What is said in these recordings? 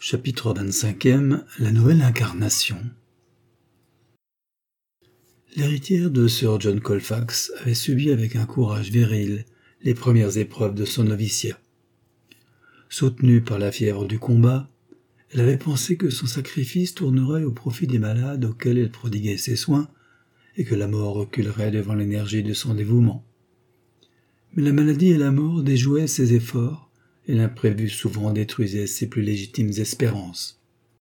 Chapitre 25e. La nouvelle incarnation. L'héritière de Sir John Colfax avait subi avec un courage viril les premières épreuves de son noviciat. Soutenue par la fièvre du combat, elle avait pensé que son sacrifice tournerait au profit des malades auxquels elle prodiguait ses soins et que la mort reculerait devant l'énergie de son dévouement. Mais la maladie et la mort déjouaient ses efforts et l'imprévu souvent détruisait ses plus légitimes espérances.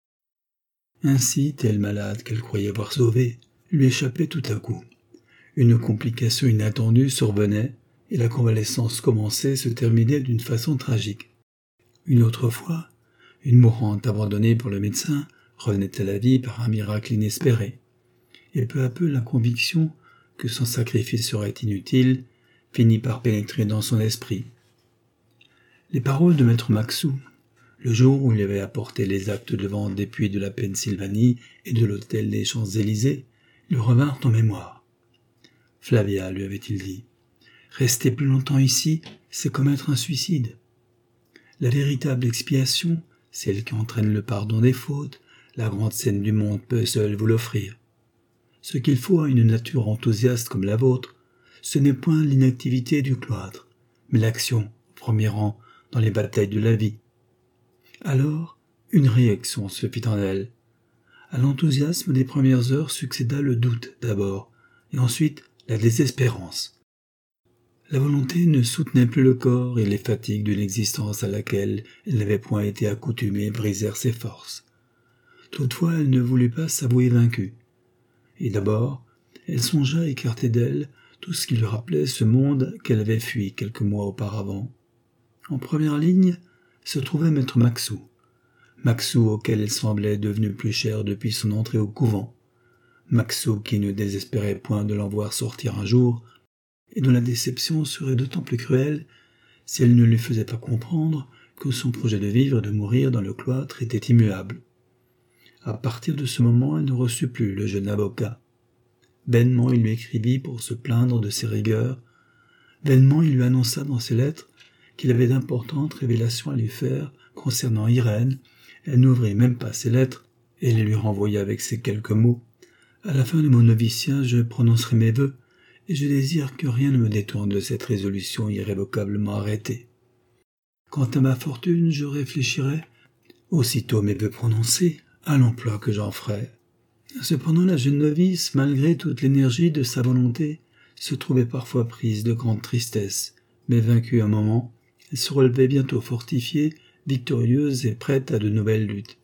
Ainsi, telle malade qu'elle croyait voir sauvée, lui échappait tout à coup. Une complication inattendue survenait et la convalescence commençait se terminait d'une façon tragique. Une autre fois, une mourante abandonnée pour le médecin revenait à la vie par un miracle inespéré. Et peu à peu la conviction que son sacrifice serait inutile finit par pénétrer dans son esprit. Les paroles de maître Maxou, le jour où il avait apporté les actes de vente des puits de la Pennsylvanie et de l'hôtel des Champs-Élysées, lui revinrent en mémoire. Flavia, lui avait-il dit, rester plus longtemps ici, c'est commettre un suicide. La véritable expiation, celle qui entraîne le pardon des fautes, la grande scène du monde peut seule vous l'offrir. Ce qu'il faut à une nature enthousiaste comme la vôtre, ce n'est point l'inactivité du cloître, mais l'action, au premier rang, dans les batailles de la vie. Alors, une réaction se fit en elle. À l'enthousiasme des premières heures succéda le doute d'abord, et ensuite la désespérance. La volonté ne soutenait plus le corps et les fatigues d'une existence à laquelle elle n'avait point été accoutumée brisèrent ses forces. Toutefois, elle ne voulut pas s'avouer vaincue. Et d'abord, elle songea à écarter d'elle tout ce qui lui rappelait ce monde qu'elle avait fui quelques mois auparavant. En première ligne se trouvait maître Maxou auquel elle semblait devenue plus chère depuis son entrée au couvent, Maxou qui ne désespérait point de l'en voir sortir un jour, et dont la déception serait d'autant plus cruelle si elle ne lui faisait pas comprendre que son projet de vivre et de mourir dans le cloître était immuable. À partir de ce moment, elle ne reçut plus le jeune avocat. Vainement il lui écrivit pour se plaindre de ses rigueurs, vainement il lui annonça dans ses lettres qu'il avait d'importantes révélations à lui faire concernant Irène. Elle n'ouvrit même pas ses lettres et les lui renvoya avec ces quelques mots. « À la fin de mon noviciat, je prononcerai mes vœux, et je désire que rien ne me détourne de cette résolution irrévocablement arrêtée. Quant à ma fortune, je réfléchirai, aussitôt mes vœux prononcés, à l'emploi que j'en ferai. » Cependant, la jeune novice, malgré toute l'énergie de sa volonté, se trouvait parfois prise de grande tristesse, mais vaincue un moment, elle se relevait bientôt fortifiée, victorieuse et prête à de nouvelles luttes.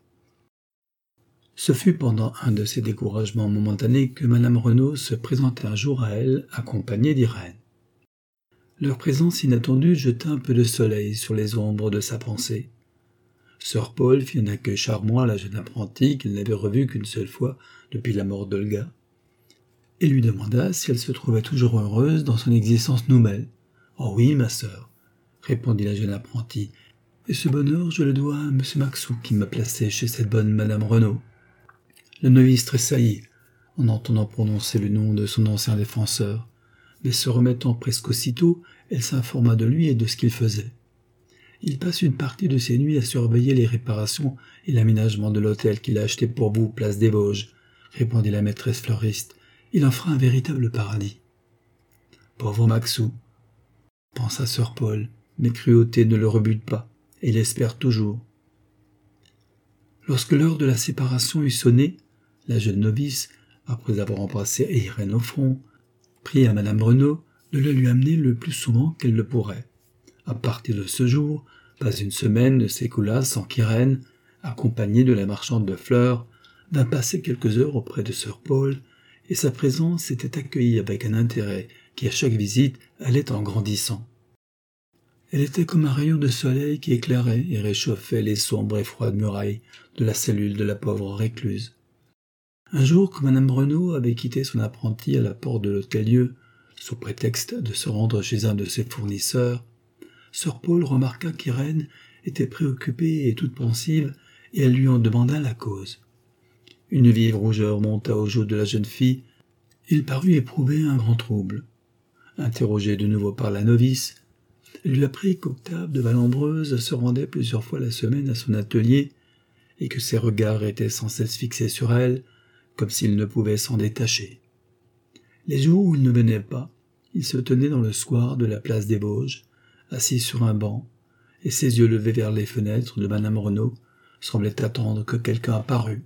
Ce fut pendant un de ces découragements momentanés que madame Renaud se présenta un jour à elle, accompagnée d'Irène. Leur présence inattendue jeta un peu de soleil sur les ombres de sa pensée. Sir Paul fit un accueil charmant à la jeune apprentie qu'il n'avait revue qu'une seule fois depuis la mort d'Olga, et lui demanda si elle se trouvait toujours heureuse dans son existence nouvelle. « Oh oui, ma sœur, » répondit la jeune apprentie, « et ce bonheur je le dois à M. Maxou qui m'a placé chez cette bonne madame Renaud. » Le novice tressaillit en entendant prononcer le nom de son ancien défenseur, mais se remettant presque aussitôt, elle s'informa de lui et de ce qu'il faisait. Il passe une partie de ses nuits à surveiller les réparations et l'aménagement de l'hôtel qu'il a acheté pour vous, place des Vosges, répondit la maîtresse fleuriste. Il en fera un véritable paradis. Pauvre Maxou, pensa Sir Paul, mes cruautés ne le rebutent pas, et il espère toujours. Lorsque l'heure de la séparation eut sonné, la jeune novice, après avoir embrassé Irène au front, prit à madame Renaud de la lui amener le plus souvent qu'elle le pourrait. À partir de ce jour, pas une semaine ne s'écoula sans qu'Irène, accompagnée de la marchande de fleurs, vint passer quelques heures auprès de Sir Paul, et sa présence était accueillie avec un intérêt qui à chaque visite allait en grandissant. Elle était comme un rayon de soleil qui éclairait et réchauffait les sombres et froides murailles de la cellule de la pauvre récluse. Un jour que madame Renaud avait quitté son apprenti à la porte de l'hôtel-lieu, sous prétexte de se rendre chez un de ses fournisseurs, Sir Paul remarqua qu'Irène était préoccupée et toute pensive, et elle lui en demanda la cause. Une vive rougeur monta aux joues de la jeune fille. Il parut éprouver un grand trouble. Interrogée de nouveau par la novice, elle lui apprit qu'Octave de Vallombreuse se rendait plusieurs fois la semaine à son atelier et que ses regards étaient sans cesse fixés sur elle, comme s'ils ne pouvaient s'en détacher. Les jours où il ne venait pas, il se tenait dans le square de la place des Vosges, assis sur un banc, et ses yeux levés vers les fenêtres de madame Renaud semblaient attendre que quelqu'un apparût.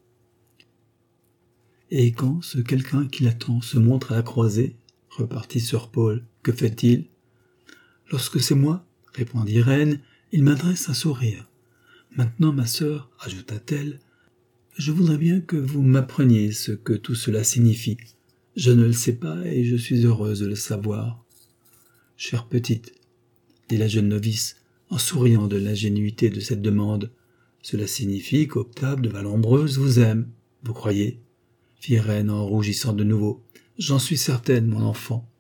Et quand ce quelqu'un qui l'attend se montre à la croisée, repartit sir Paul, que fait-il? Lorsque c'est moi, répondit Irène, il m'adresse un sourire. Maintenant, ma sœur, ajouta-t-elle, je voudrais bien que vous m'appreniez ce que tout cela signifie. Je ne le sais pas et je suis heureuse de le savoir. Chère petite, dit la jeune novice, en souriant de l'ingénuité de cette demande, cela signifie qu'Octave de Vallombreuse vous aime, vous croyez? Fit Irène en rougissant de nouveau. J'en suis certaine, mon enfant.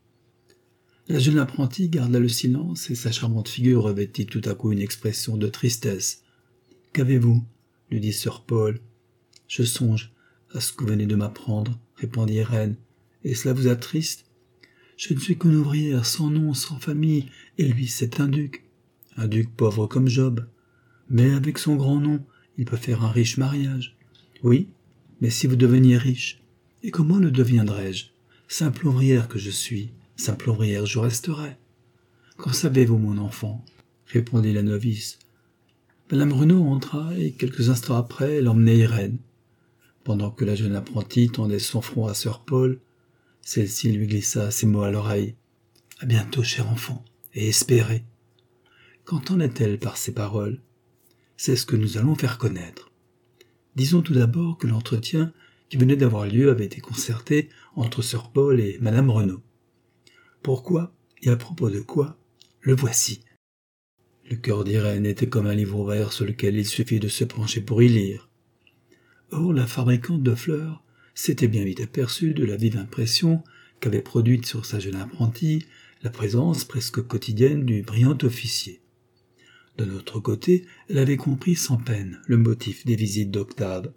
La jeune apprentie garda le silence et sa charmante figure revêtit tout à coup une expression de tristesse. Qu'avez-vous? Lui dit sir Paul. Je songe à ce que vous venez de m'apprendre, répondit Irène. Et cela vous attriste? Je ne suis qu'une ouvrière sans nom, sans famille, et lui c'est un duc pauvre comme Job. Mais avec son grand nom, il peut faire un riche mariage. Oui, mais si vous deveniez riche, et comment le deviendrais-je? Simple ouvrière que je suis, simple ouvrière je resterai. Qu'en savez-vous, mon enfant? Répondit la novice. Madame Renaud entra, et quelques instants après, elle emmenait Irène. Pendant que la jeune apprentie tendait son front à sir Paul, celle-ci lui glissa ces mots à l'oreille. « À bientôt, cher enfant, et espérez. » Qu'entendait-elle par ces paroles? C'est ce que nous allons faire connaître. Disons tout d'abord que l'entretien qui venait d'avoir lieu avait été concerté entre sir Paul et madame Renaud. Pourquoi et à propos de quoi? Le voici. Le cœur d'Irène était comme un livre ouvert sur lequel il suffit de se pencher pour y lire. Or, la fabricante de fleurs s'était bien vite aperçue de la vive impression qu'avait produite sur sa jeune apprentie la présence presque quotidienne du brillant officier. D'un autre côté, elle avait compris sans peine le motif des visites d'Octave.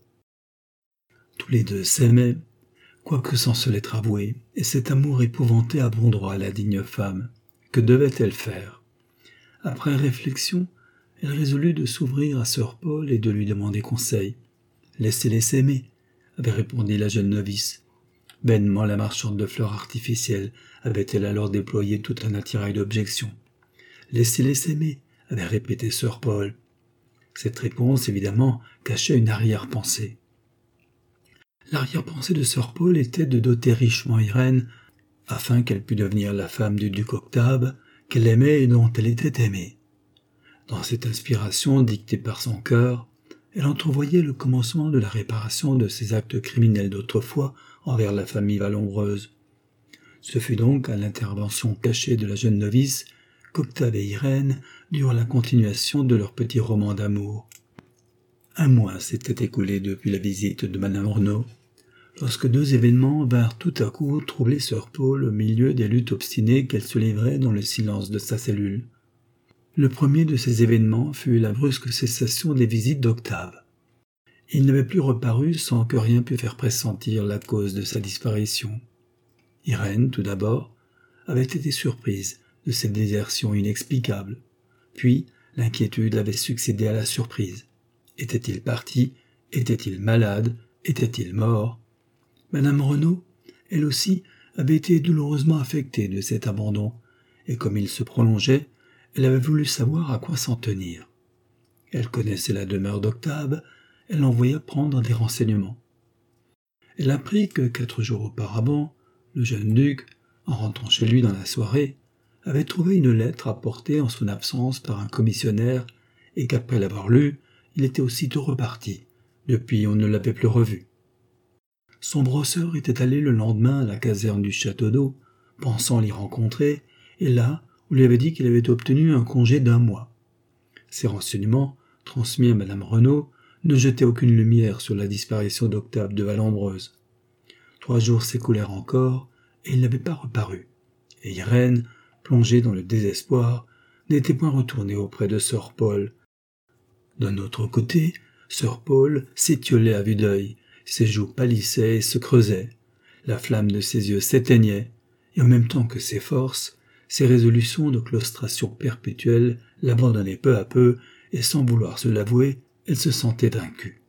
Tous les deux s'aimaient, quoique sans se l'être avoué, et cet amour épouvantait à bon droit la digne femme. Que devait-elle faire? Après réflexion, elle résolut de s'ouvrir à sir Paul et de lui demander conseil. « Laissez-les s'aimer, » avait répondu la jeune novice. Vainement la marchande de fleurs artificielles avait-elle alors déployé tout un attirail d'objections. « Laissez-les s'aimer, » avait répété sir Paul. Cette réponse, évidemment, cachait une arrière-pensée. L'arrière-pensée de sir Paul était de doter richement Irène, afin qu'elle pût devenir la femme du duc Octave, qu'elle aimait et dont elle était aimée. Dans cette inspiration dictée par son cœur, elle entrevoyait le commencement de la réparation de ses actes criminels d'autrefois envers la famille Vallombreuse. Ce fut donc à l'intervention cachée de la jeune novice qu'Octave et Irène durent la continuation de leur petit roman d'amour. Un mois s'était écoulé depuis la visite de madame Renaud, lorsque deux événements vinrent tout à coup troubler sir Paul au milieu des luttes obstinées qu'elle se livrait dans le silence de sa cellule. Le premier de ces événements fut la brusque cessation des visites d'Octave. Il n'avait plus reparu sans que rien pût faire pressentir la cause de sa disparition. Irène, tout d'abord, avait été surprise de cette désertion inexplicable. Puis, l'inquiétude avait succédé à la surprise. Était-il parti? Était-il malade? Était-il mort? Madame Renaud, elle aussi, avait été douloureusement affectée de cet abandon, et comme il se prolongeait, elle avait voulu savoir à quoi s'en tenir. Elle connaissait la demeure d'Octave, elle envoya prendre des renseignements. Elle apprit que 4 jours auparavant, le jeune duc, en rentrant chez lui dans la soirée, avait trouvé une lettre apportée en son absence par un commissionnaire et qu'après l'avoir lue, il était aussitôt reparti. Depuis, on ne l'avait plus revu. Son brosseur était allé le lendemain à la caserne du château d'eau, pensant l'y rencontrer, et là, on lui avait dit qu'il avait obtenu un congé d'1 mois. Ces renseignements, transmis à madame Renaud, ne jetaient aucune lumière sur la disparition d'Octave de Vallombreuse. 3 jours s'écoulèrent encore, et il n'avait pas reparu. Et Irène, plongée dans le désespoir, n'était point retournée auprès de sir Paul. D'un autre côté, sir Paul s'étiolait à vue d'œil, ses joues pâlissaient et se creusaient, la flamme de ses yeux s'éteignait, et en même temps que ses forces, ses résolutions de claustration perpétuelle l'abandonnaient peu à peu, et sans vouloir se l'avouer, elle se sentait vaincue.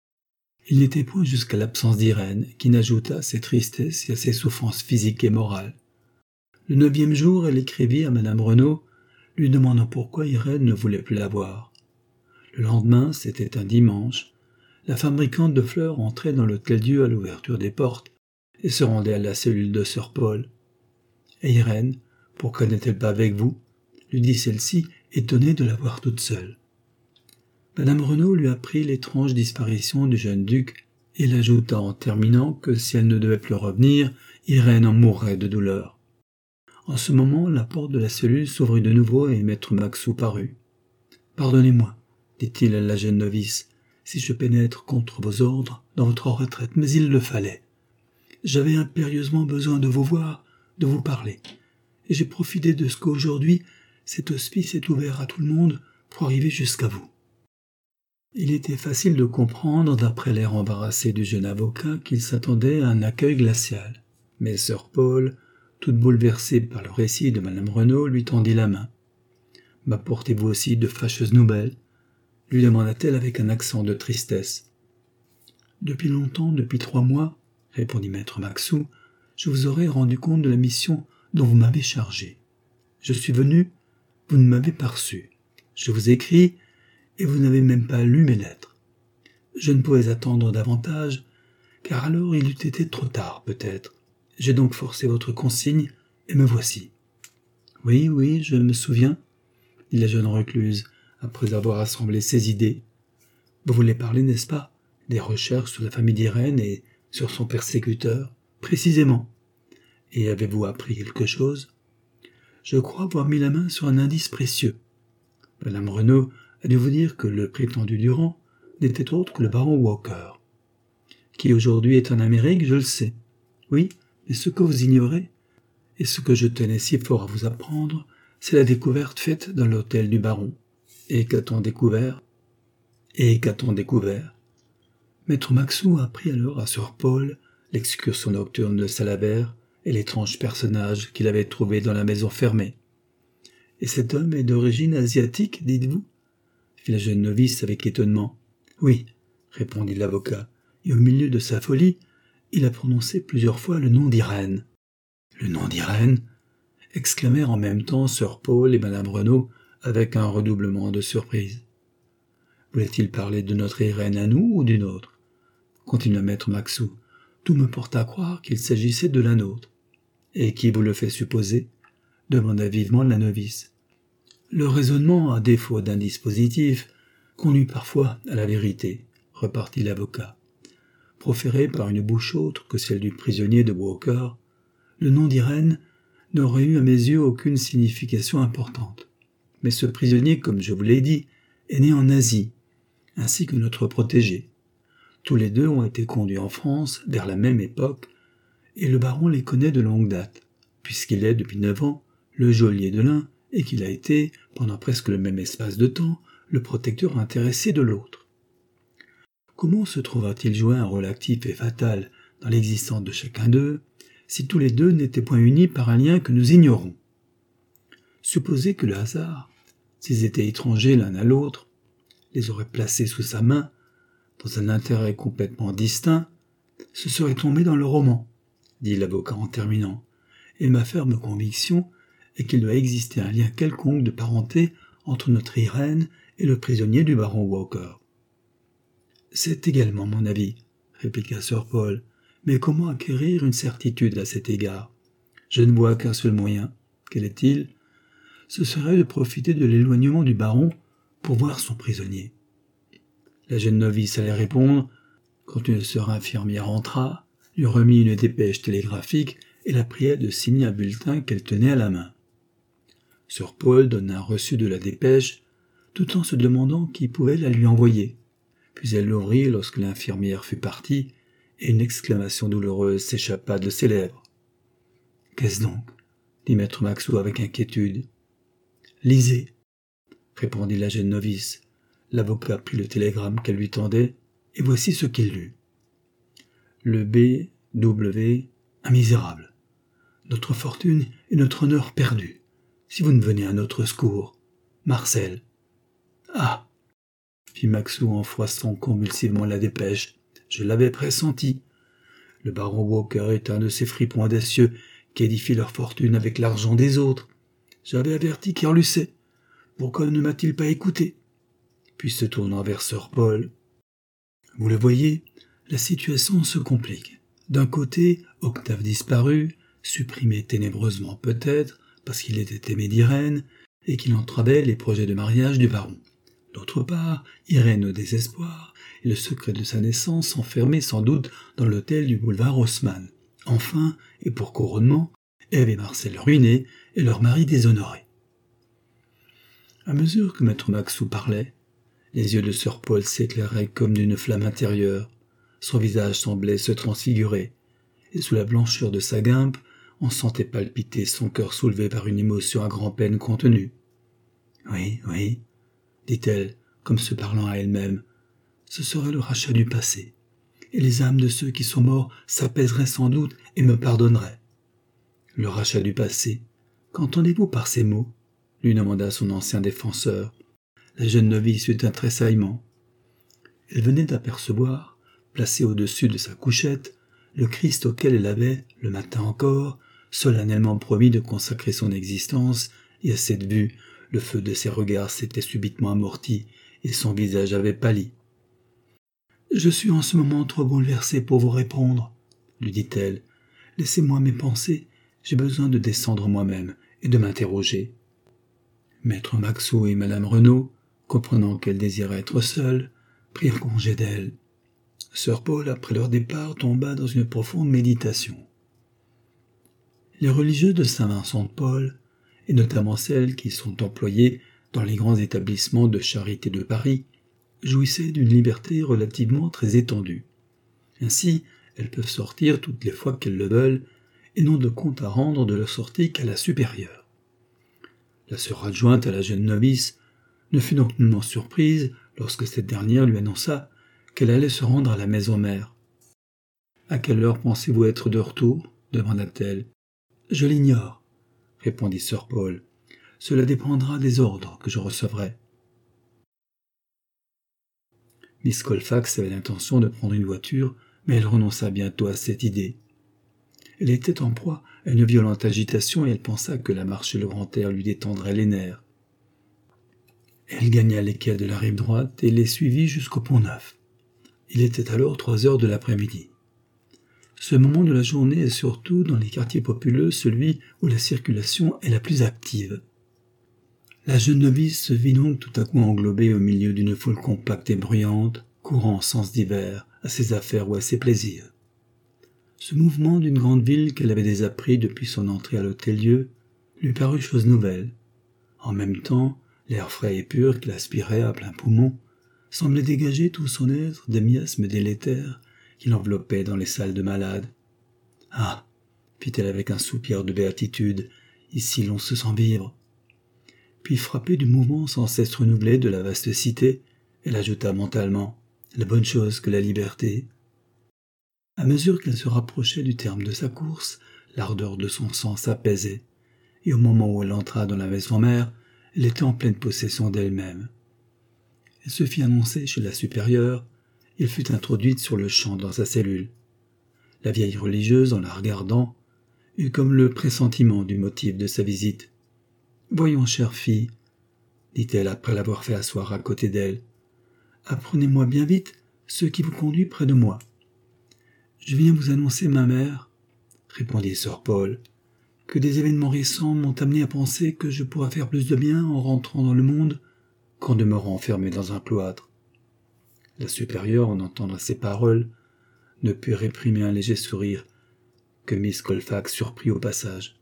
Il n'était point jusqu'à l'absence d'Irène qui n'ajoutât à ses tristesses et à ses souffrances physiques et morales. Le 9e jour, elle écrivit à madame Renaud, lui demandant pourquoi Irène ne voulait plus la voir. Le lendemain, c'était un dimanche, la fabricante de fleurs entrait dans l'Hôtel-Dieu à l'ouverture des portes et se rendait à la cellule de sœur Paul. « Et Irène, pourquoi n'est-elle pas avec vous ?» lui dit celle-ci, étonnée de la voir toute seule. Madame Renaud lui apprit l'étrange disparition du jeune duc et elle ajouta en terminant que si elle ne devait plus revenir, Irène en mourrait de douleur. En ce moment, la porte de la cellule s'ouvrit de nouveau et maître Maxou parut. « Pardonnez-moi, dit-il à la jeune novice, si je pénètre contre vos ordres dans votre retraite, mais il le fallait. J'avais impérieusement besoin de vous voir, de vous parler, et j'ai profité de ce qu'aujourd'hui cet hospice est ouvert à tout le monde pour arriver jusqu'à vous. » Il était facile de comprendre, d'après l'air embarrassé du jeune avocat, qu'il s'attendait à un accueil glacial. Mais sœur Paul, toute bouleversée par le récit de madame Renaud, lui tendit la main. « M'apportez-vous aussi de fâcheuses nouvelles ?» lui demanda-t-elle avec un accent de tristesse. « Depuis longtemps, depuis 3 mois, répondit maître Maxou, je vous aurais rendu compte de la mission dont vous m'avez chargé. Je suis venu, vous ne m'avez pas reçu. Je vous écris, et vous n'avez même pas lu mes lettres. Je ne pouvais attendre davantage, car alors il eût été trop tard, peut-être. J'ai donc forcé votre consigne, et me voici. »« Oui, oui, je me souviens, » dit la jeune recluse, après avoir assemblé ses idées. « Vous voulez parler, n'est-ce pas, des recherches sur la famille d'Irène et sur son persécuteur, précisément. Et avez-vous appris quelque chose ? Je crois avoir mis la main sur un indice précieux. Madame Renaud a dû vous dire que le prétendu Durand n'était autre que le baron Walker, qui aujourd'hui est en Amérique, je le sais. Oui, mais ce que vous ignorez, et ce que je tenais si fort à vous apprendre, c'est la découverte faite dans l'hôtel du baron. Et qu'a-t-on découvert ? Maître Maxou apprit alors à sœur Paul l'excursion nocturne de Salabert et l'étrange personnage qu'il avait trouvé dans la maison fermée. « Et cet homme est d'origine asiatique, dites-vous » fit la jeune novice avec étonnement. « Oui, » répondit l'avocat, et au milieu de sa folie, il a prononcé plusieurs fois le nom d'Irène. « Le nom d'Irène » exclamèrent en même temps sœur Paul et madame Renaud avec un redoublement de surprise. « Voulait-il parler de notre Irène à nous ou d'une autre ?» continua maître Maxou. « Tout me porte à croire qu'il s'agissait de la nôtre. »« Et qui vous le fait supposer ?» demanda vivement la novice. Le raisonnement, à défaut d'un dispositif, conduit parfois à la vérité, repartit l'avocat. Proféré par une bouche autre que celle du prisonnier de Walker, le nom d'Irène n'aurait eu à mes yeux aucune signification importante. Mais ce prisonnier, comme je vous l'ai dit, est né en Asie, ainsi que notre protégé. Tous les deux ont été conduits en France vers la même époque, et le baron les connaît de longue date, puisqu'il est, depuis 9 ans, le geôlier de l'un, et qu'il a été, pendant presque le même espace de temps, le protecteur intéressé de l'autre. Comment se trouva-t-il joué un rôle actif et fatal dans l'existence de chacun d'eux, si tous les deux n'étaient point unis par un lien que nous ignorons ? Supposez que le hasard, s'ils étaient étrangers l'un à l'autre, les aurait placés sous sa main, dans un intérêt complètement distinct, ce serait tombé dans le roman, dit l'avocat en terminant, et ma ferme conviction est qu'il doit exister un lien quelconque de parenté entre notre Irène et le prisonnier du baron Walker. C'est également mon avis, répliqua sœur Paul, mais comment acquérir une certitude à cet égard ? Je ne vois qu'un seul moyen. Quel est-il ? Ce serait de profiter de l'éloignement du baron pour voir son prisonnier. La jeune novice allait répondre, quand une sœur infirmière entra, lui remit une dépêche télégraphique et la pria de signer un bulletin qu'elle tenait à la main. Sœur Paul donna un reçu de la dépêche, tout en se demandant qui pouvait la lui envoyer. Puis elle l'ouvrit lorsque l'infirmière fut partie, et une exclamation douloureuse s'échappa de ses lèvres. « Qu'est-ce donc ?» dit maître Maxou avec inquiétude. « Lisez » répondit la jeune novice. L'avocat prit le télégramme qu'elle lui tendait, et voici ce qu'il lut. « Le B.W. un misérable. Notre fortune et notre honneur perdus. Si vous ne venez à notre secours. Marcel. » Ah ! fit Maxou en froissant convulsivement la dépêche. « Je l'avais pressenti. Le baron Walker est un de ces fripons audacieux qui édifient leur fortune avec l'argent des autres. J'avais averti Kerlusset. Pourquoi ne m'a-t-il pas écouté ?» Puis se tournant vers Sir Paul. « Vous le voyez, la situation se complique. D'un côté, Octave disparu, supprimé ténébreusement peut-être, parce qu'il était aimé d'Irène, et qu'il entravait les projets de mariage du baron. D'autre part, Irène au désespoir, et le secret de sa naissance enfermé sans doute dans l'hôtel du boulevard Haussmann. Enfin, et pour couronnement, Ève et Marcel ruinés, et leur mari déshonoré. » À mesure que maître Maxou parlait, les yeux de Sir Paul s'éclairaient comme d'une flamme intérieure. Son visage semblait se transfigurer, et sous la blancheur de sa guimpe, on sentait palpiter son cœur soulevé par une émotion à grand-peine contenue. « Oui, oui, » dit-elle, comme se parlant à elle-même, « ce serait le rachat du passé, et les âmes de ceux qui sont morts s'apaiseraient sans doute et me pardonneraient. » « Le rachat du passé, qu'entendez-vous par ces mots ?» lui demanda son ancien défenseur. La jeune novice eut un tressaillement. Elle venait d'apercevoir, placé au-dessus de sa couchette, le Christ auquel elle avait, le matin encore, solennellement promis de consacrer son existence, et à cette vue, le feu de ses regards s'était subitement amorti, et son visage avait pâli. « Je suis en ce moment trop bouleversée pour vous répondre, » lui dit-elle. « Laissez-moi mes pensées, j'ai besoin de descendre moi-même et de m'interroger. » Maître Maxou et madame Renaud, comprenant qu'elle désirait être seule, prirent congé d'elle. Sir Paul, après leur départ, tomba dans une profonde méditation. Les religieuses de Saint-Vincent-de-Paul, et notamment celles qui sont employées dans les grands établissements de charité de Paris, jouissaient d'une liberté relativement très étendue. Ainsi, elles peuvent sortir toutes les fois qu'elles le veulent, et n'ont de compte à rendre de leur sortie qu'à la supérieure. La sœur adjointe à la jeune novice ne fut donc nullement surprise lorsque cette dernière lui annonça qu'elle allait se rendre à la maison mère. « À quelle heure pensez-vous être de retour ?» demanda-t-elle. « Je l'ignore, » répondit Sir Paul. « Cela dépendra des ordres que je recevrai. » Miss Colfax avait l'intention de prendre une voiture, mais elle renonça bientôt à cette idée. Elle était en proie à une violente agitation et elle pensa que la marche et le grand air lui détendraient les nerfs. Elle gagna les quais de la rive droite et les suivit jusqu'au Pont-Neuf. Il était alors 3 heures de l'après-midi. Ce moment de la journée est surtout dans les quartiers populeux celui où la circulation est la plus active. La jeune novice se vit donc tout à coup englobée au milieu d'une foule compacte et bruyante, courant en sens divers, à ses affaires ou à ses plaisirs. Ce mouvement d'une grande ville qu'elle avait déjà pris depuis son entrée à l'Hôtel-Dieu lui parut chose nouvelle. En même temps, l'air frais et pur qu'il aspirait à plein poumon semblait dégager tout son être des miasmes délétères qui l'enveloppaient dans les salles de malades. « Ah !» fit-elle avec un soupir de béatitude, « ici l'on se sent vivre. » Puis frappée du mouvement sans cesse renouvelé de la vaste cité, elle ajouta mentalement « la bonne chose que la liberté !» À mesure qu'elle se rapprochait du terme de sa course, l'ardeur de son sang s'apaisait, et au moment où elle entra dans la maison mère, elle était en pleine possession d'elle-même. Elle se fit annoncer chez la supérieure, et elle fut introduite sur le champ dans sa cellule. La vieille religieuse, en la regardant, eut comme le pressentiment du motif de sa visite. « Voyons, chère fille, » dit-elle après l'avoir fait asseoir à côté d'elle, « apprenez-moi bien vite ce qui vous conduit près de moi. » « Je viens vous annoncer, ma mère, » répondit Sir Paul, « que des événements récents m'ont amené à penser que je pourrais faire plus de bien en rentrant dans le monde qu'en demeurant enfermé dans un cloître. » La supérieure, en entendant ces paroles, ne put réprimer un léger sourire que Miss Colfax surprit au passage.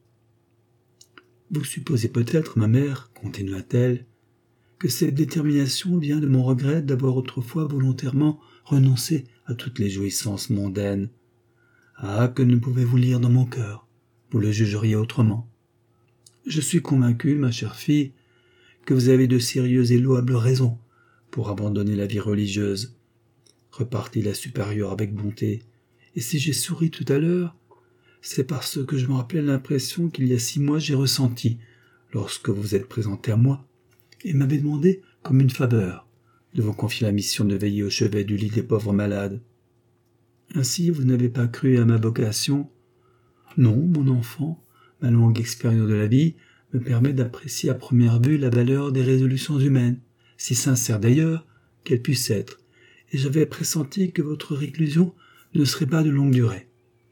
« Vous supposez peut-être, ma mère, continua-t-elle, que cette détermination vient de mon regret d'avoir autrefois volontairement renoncé à toutes les jouissances mondaines. Ah, que ne pouvez-vous lire dans mon cœur, vous le jugeriez autrement. Je suis convaincu, ma chère fille, que vous avez de sérieuses et louables raisons pour abandonner la vie religieuse, repartit la supérieure avec bonté, et si j'ai souri tout à l'heure, c'est parce que je me rappelais l'impression qu'il y a 6 mois j'ai ressentie lorsque vous êtes présenté à moi et m'avez demandé, comme une faveur, de vous confier la mission de veiller au chevet du lit des pauvres malades. Ainsi, vous n'avez pas cru à ma vocation? Non, mon enfant, ma longue expérience de la vie me permet d'apprécier à première vue la valeur des résolutions humaines, si sincères d'ailleurs qu'elles puissent être, et j'avais pressenti que votre réclusion ne serait pas de longue durée.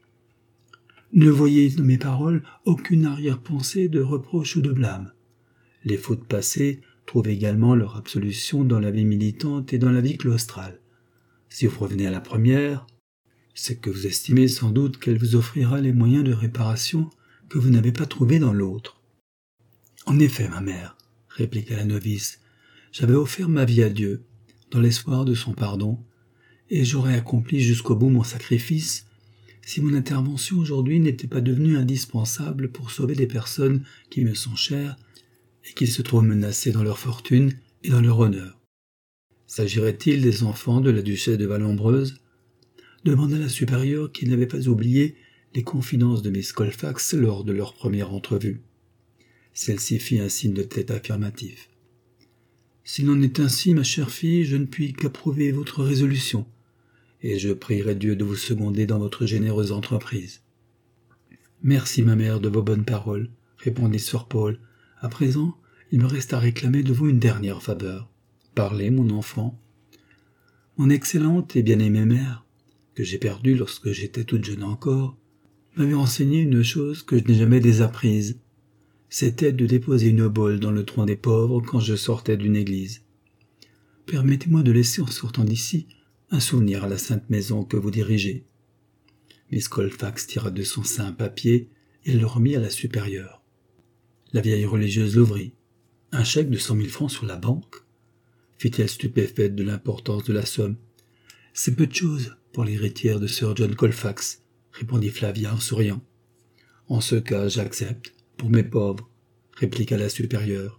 Ne voyez dans mes paroles aucune arrière-pensée de reproche ou de blâme. Les fautes passées trouvent également leur absolution dans la vie militante et dans la vie claustrale. Si vous revenez à la première, c'est que vous estimez sans doute qu'elle vous offrira les moyens de réparation que vous n'avez pas trouvés dans l'autre. En effet, ma mère, répliqua la novice, j'avais offert ma vie à Dieu, dans l'espoir de son pardon, et j'aurais accompli jusqu'au bout mon sacrifice si mon intervention aujourd'hui n'était pas devenue indispensable pour sauver des personnes qui me sont chères et qui se trouvent menacées dans leur fortune et dans leur honneur. S'agirait-il des enfants de la duchesse de Vallombreuse? Demanda la supérieure qui n'avait pas oublié les confidences de Miss Colfax lors de leur première entrevue. Celle-ci fit un signe de tête affirmatif. « S'il en est ainsi, ma chère fille, je ne puis qu'approuver votre résolution, et je prierai Dieu de vous seconder dans votre généreuse entreprise. »« Merci, ma mère, de vos bonnes paroles, » répondit Sir Paul. « À présent, il me reste à réclamer de vous une dernière faveur. Parlez, mon enfant. »« Mon excellente et bien-aimée mère, que j'ai perdue lorsque j'étais toute jeune encore, m'avait enseigné une chose que je n'ai jamais désapprise. C'était de déposer une obole dans le tronc des pauvres quand je sortais d'une église. Permettez-moi de laisser en sortant d'ici un souvenir à la sainte maison que vous dirigez. » Miss Colfax tira de son sein un papier et le remit à la supérieure. La vieille religieuse l'ouvrit. « Un chèque de 100 000 francs sur la banque ?» fit-elle stupéfaite de l'importance de la somme. « C'est peu de chose pour l'héritière de Sir John Colfax, » répondit Flavia en souriant. « En ce cas, j'accepte, pour mes pauvres, » répliqua la supérieure.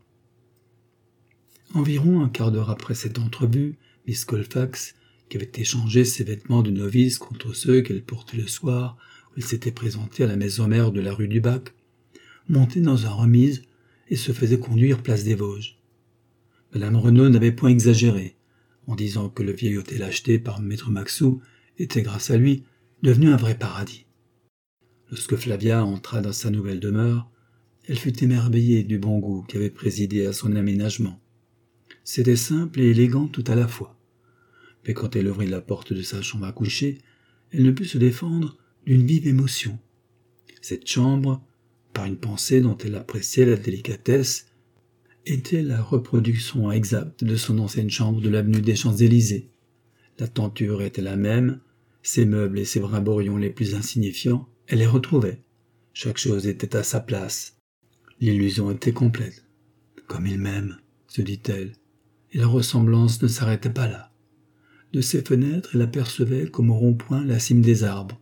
Environ un quart d'heure après cette entrevue, Miss Colfax, qui avait échangé ses vêtements de novice contre ceux qu'elle portait le soir où elle s'était présentée à la maison mère de la rue du Bac, montait dans un remise et se faisait conduire place des Vosges. Madame Renaud n'avait point exagéré, en disant que le vieil hôtel acheté par maître Maxou était, grâce à lui, devenu un vrai paradis. Lorsque Flavia entra dans sa nouvelle demeure, elle fut émerveillée du bon goût qui avait présidé à son aménagement. C'était simple et élégant tout à la fois. Mais quand elle ouvrit la porte de sa chambre à coucher, elle ne put se défendre d'une vive émotion. Cette chambre, par une pensée dont elle appréciait la délicatesse, était la reproduction exacte de son ancienne chambre de l'avenue des Champs-Élysées. La tenture était la même, ses meubles et ses brimborions les plus insignifiants, elle les retrouvait. Chaque chose était à sa place. L'illusion était complète. « Comme il m'aime », se dit-elle, et la ressemblance ne s'arrêtait pas là. De ses fenêtres, elle apercevait comme au rond-point la cime des arbres.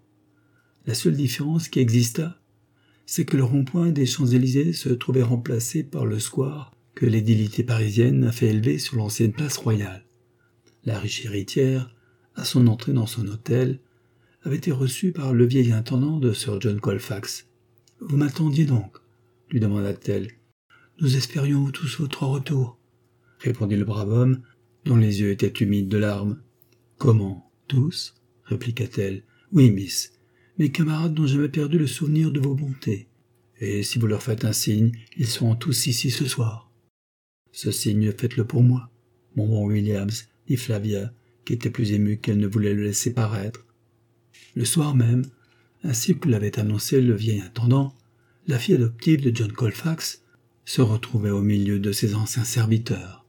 La seule différence qui existât, c'est que le rond-point des Champs-Élysées se trouvait remplacé par le square que l'édilité parisienne a fait élever sur l'ancienne place royale. La riche héritière, à son entrée dans son hôtel, avait été reçue par le vieil intendant de Sir John Colfax. « Vous m'attendiez donc ?» lui demanda-t-elle. « Nous espérions tous votre retour, » répondit le brave homme, dont les yeux étaient humides de larmes. « Comment, tous ?» répliqua-t-elle. « Oui, miss, mes camarades n'ont jamais perdu le souvenir de vos bontés, et si vous leur faites un signe, ils seront tous ici ce soir. »« Ce signe, faites-le pour moi, mon bon Williams, » dit Flavia, qui était plus émue qu'elle ne voulait le laisser paraître. Le soir même, ainsi que l'avait annoncé le vieil intendant, la fille adoptive de John Colfax se retrouvait au milieu de ses anciens serviteurs.